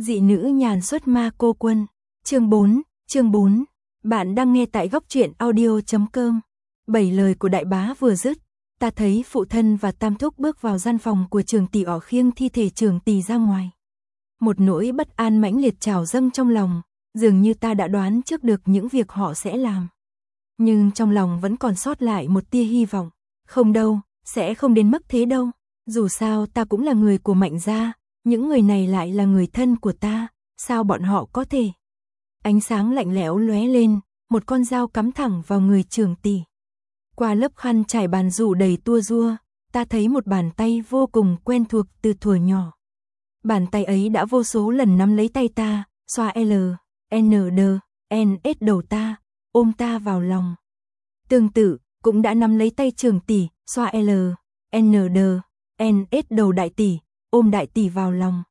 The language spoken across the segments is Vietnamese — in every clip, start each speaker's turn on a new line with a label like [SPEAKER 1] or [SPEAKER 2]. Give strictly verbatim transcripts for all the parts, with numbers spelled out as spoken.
[SPEAKER 1] Dị nữ nhàn xuất ma cô quân. Chương bốn, chương bốn. Bạn đang nghe tại góc truyện audio chấm com. Bảy lời của đại bá vừa dứt, ta thấy phụ thân và tam thúc bước vào gian phòng của Trường Tỷ ỏ khiêng thi thể Trường Tỷ ra ngoài. Một nỗi bất an mãnh liệt trào dâng trong lòng, dường như ta đã đoán trước được những việc họ sẽ làm. Nhưng trong lòng vẫn còn sót lại một tia hy vọng. Không đâu, sẽ không đến mức thế đâu. Dù sao ta cũng là người của Mạnh gia, những người này lại là người thân của ta, sao bọn họ có thể? Ánh sáng lạnh lẽo lóe lên, một con dao cắm thẳng vào người Trường Tỷ. Qua lớp khăn trải bàn rủ đầy tua rua, ta thấy một bàn tay vô cùng quen thuộc từ thuở nhỏ. Bàn tay ấy đã vô số lần nắm lấy tay ta, xoa L, N, D, N, S đầu ta, ôm ta vào lòng. Tương tự, cũng đã nắm lấy tay Trường Tỷ, xoa L, N, D, N, S đầu đại tỷ, ôm đại tỷ vào lòng.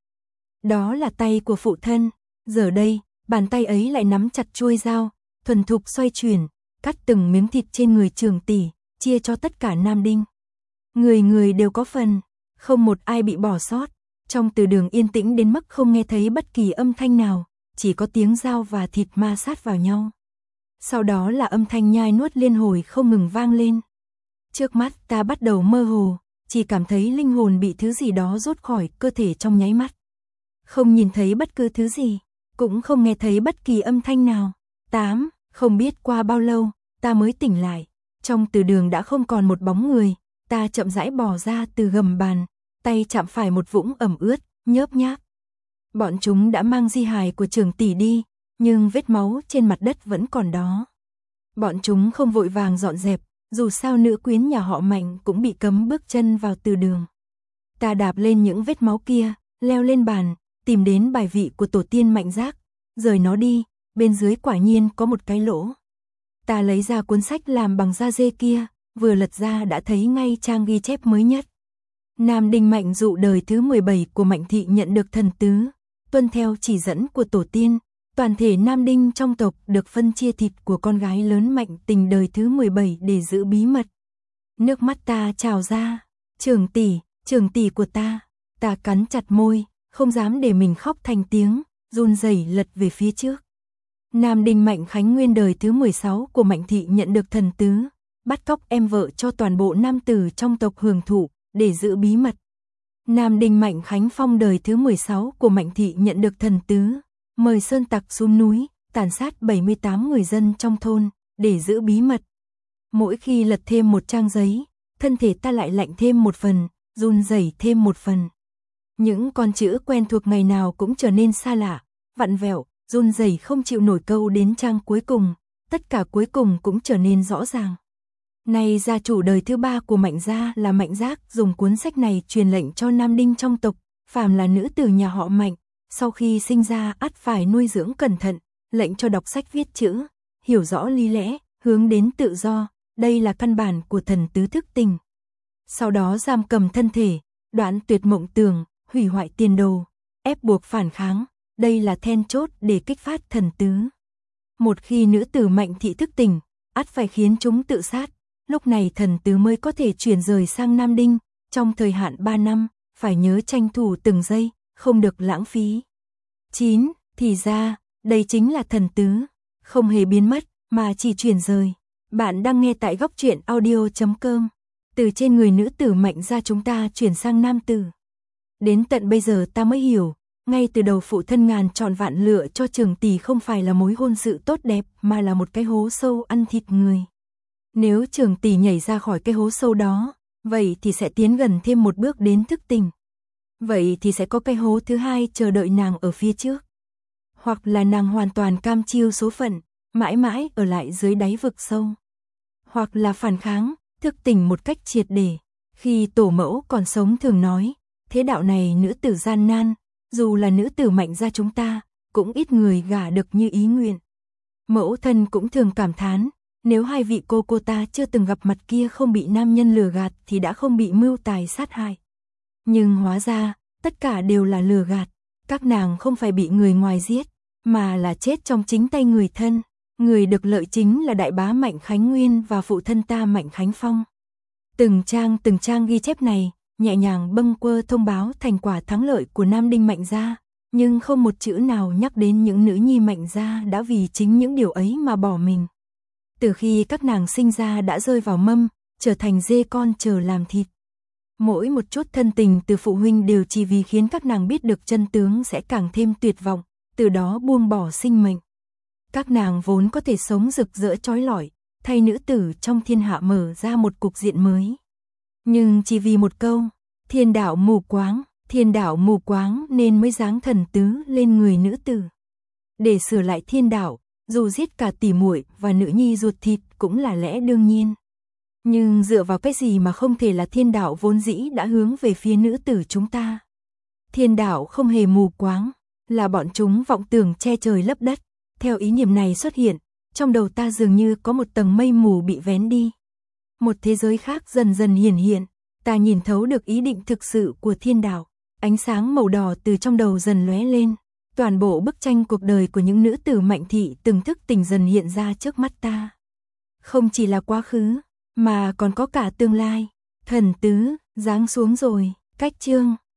[SPEAKER 1] Đó là tay của phụ thân, giờ đây, bàn tay ấy lại nắm chặt chuôi dao, thuần thục xoay chuyển, cắt từng miếng thịt trên người Trường Tỷ, chia cho tất cả Nam Đinh. Người người đều có phần, không một ai bị bỏ sót. Trong từ đường yên tĩnh đến mức không nghe thấy bất kỳ âm thanh nào, chỉ có tiếng dao và thịt ma sát vào nhau. Sau đó là âm thanh nhai nuốt liên hồi không ngừng vang lên. Trước mắt ta bắt đầu mơ hồ, chỉ cảm thấy linh hồn bị thứ gì đó rút khỏi cơ thể trong nháy mắt. Không nhìn thấy bất cứ thứ gì, cũng không nghe thấy bất kỳ âm thanh nào. Tám, không biết qua bao lâu, ta mới tỉnh lại. Trong từ đường đã không còn một bóng người, ta chậm rãi bò ra từ gầm bàn, tay chạm phải một vũng ẩm ướt, nhớp nháp. Bọn chúng đã mang di hài của Trường Tỷ đi, nhưng vết máu trên mặt đất vẫn còn đó. Bọn chúng không vội vàng dọn dẹp, dù sao nữ quyến nhà họ Mạnh cũng bị cấm bước chân vào từ đường. Ta đạp lên những vết máu kia, leo lên bàn, tìm đến bài vị của tổ tiên Mạnh Giác, rời nó đi, bên dưới quả nhiên có một cái lỗ. Ta lấy ra cuốn sách làm bằng da dê kia, vừa lật ra đã thấy ngay trang ghi chép mới nhất. Nam Đinh Mạnh Dụ đời thứ mười bảy của Mạnh thị nhận được thần tứ, tuân theo chỉ dẫn của tổ tiên, toàn thể Nam Đinh trong tộc được phân chia thịt của con gái lớn Mạnh Tình đời thứ mười bảy để giữ bí mật. Nước mắt ta trào ra, Trường Tỷ, Trường Tỷ của ta, ta cắn chặt môi, không dám để mình khóc thành tiếng, run rẩy lật về phía trước. Nam Đinh Mạnh Khánh Nguyên đời thứ mười sáu của Mạnh thị nhận được thần tứ, bắt cóc em vợ cho toàn bộ nam tử trong tộc hưởng thụ, để giữ bí mật. Nam Đinh Mạnh Khánh Phong đời thứ mười sáu của Mạnh thị nhận được thần tứ, mời sơn tặc xuống núi, tàn sát bảy mươi tám người dân trong thôn, để giữ bí mật. Mỗi khi lật thêm một trang giấy, thân thể ta lại lạnh thêm một phần, run rẩy thêm một phần. Những con chữ quen thuộc ngày nào cũng trở nên xa lạ, vặn vẹo, run rẩy không chịu nổi câu đến trang cuối cùng, tất cả cuối cùng cũng trở nên rõ ràng. Này gia chủ đời thứ ba của Mạnh gia là Mạnh Giác dùng cuốn sách này truyền lệnh cho Nam Đinh trong tộc, phàm là nữ tử nhà họ Mạnh, sau khi sinh ra ắt phải nuôi dưỡng cẩn thận, lệnh cho đọc sách viết chữ, hiểu rõ lý lẽ, hướng đến tự do, đây là căn bản của thần tứ thức tình. Sau đó giam cầm thân thể, đoạn tuyệt mộng tưởng, hủy hoại tiền đồ, ép buộc phản kháng, đây là then chốt để kích phát thần tứ. Một khi nữ tử Mạnh thị thức tỉnh, ắt phải khiến chúng tự sát. Lúc này thần tứ mới có thể chuyển rời sang Nam Đinh, trong thời hạn ba năm, phải nhớ tranh thủ từng giây, không được lãng phí. chín. Thì ra, đây chính là thần tứ, không hề biến mất, mà chỉ chuyển rời. Bạn đang nghe tại góc truyện audio chấm com. Từ trên người nữ tử Mạnh gia chúng ta chuyển sang nam tử. Đến tận bây giờ ta mới hiểu, ngay từ đầu phụ thân ngàn chọn vạn lựa cho Trường Tỷ không phải là mối hôn sự tốt đẹp mà là một cái hố sâu ăn thịt người. Nếu Trường Tỷ nhảy ra khỏi cái hố sâu đó, vậy thì sẽ tiến gần thêm một bước đến thức tỉnh. Vậy thì sẽ có cái hố thứ hai chờ đợi nàng ở phía trước. Hoặc là nàng hoàn toàn cam chiêu số phận, mãi mãi ở lại dưới đáy vực sâu. Hoặc là phản kháng, thức tỉnh một cách triệt để. Khi tổ mẫu còn sống thường nói, thế đạo này nữ tử gian nan, dù là nữ tử Mạnh gia chúng ta, cũng ít người gả được như ý nguyện. Mẫu thân cũng thường cảm thán, nếu hai vị cô cô ta chưa từng gặp mặt kia không bị nam nhân lừa gạt thì đã không bị mưu tài sát hại. Nhưng hóa ra, tất cả đều là lừa gạt, các nàng không phải bị người ngoài giết, mà là chết trong chính tay người thân. Người được lợi chính là đại bá Mạnh Khánh Nguyên và phụ thân ta Mạnh Khánh Phong. Từng trang từng trang ghi chép này, nhẹ nhàng bâng quơ thông báo thành quả thắng lợi của Nam Đinh Mạnh gia, nhưng không một chữ nào nhắc đến những nữ nhi Mạnh gia đã vì chính những điều ấy mà bỏ mình. Từ khi các nàng sinh ra đã rơi vào mâm, trở thành dê con chờ làm thịt. Mỗi một chút thân tình từ phụ huynh đều chỉ vì khiến các nàng biết được chân tướng sẽ càng thêm tuyệt vọng, từ đó buông bỏ sinh mệnh. Các nàng vốn có thể sống rực rỡ chói lọi, thay nữ tử trong thiên hạ mở ra một cục diện mới. Nhưng chỉ vì một câu, thiên đạo mù quáng, thiên đạo mù quáng nên mới giáng thần tứ lên người nữ tử. Để sửa lại thiên đạo, dù giết cả tỷ muội và nữ nhi ruột thịt cũng là lẽ đương nhiên. Nhưng dựa vào cái gì mà không thể là thiên đạo vốn dĩ đã hướng về phía nữ tử chúng ta? Thiên đạo không hề mù quáng, là bọn chúng vọng tưởng che trời lấp đất. Theo ý niệm này xuất hiện, trong đầu ta dường như có một tầng mây mù bị vén đi. Một thế giới khác dần dần hiển hiện, ta nhìn thấu được ý định thực sự của thiên đạo. Ánh sáng màu đỏ từ trong đầu dần lóe lên, toàn bộ bức tranh cuộc đời của những nữ tử Mạnh thị từng thức tỉnh dần hiện ra trước mắt ta. Không chỉ là quá khứ, mà còn có cả tương lai. Thần tứ, giáng xuống rồi, cách chương.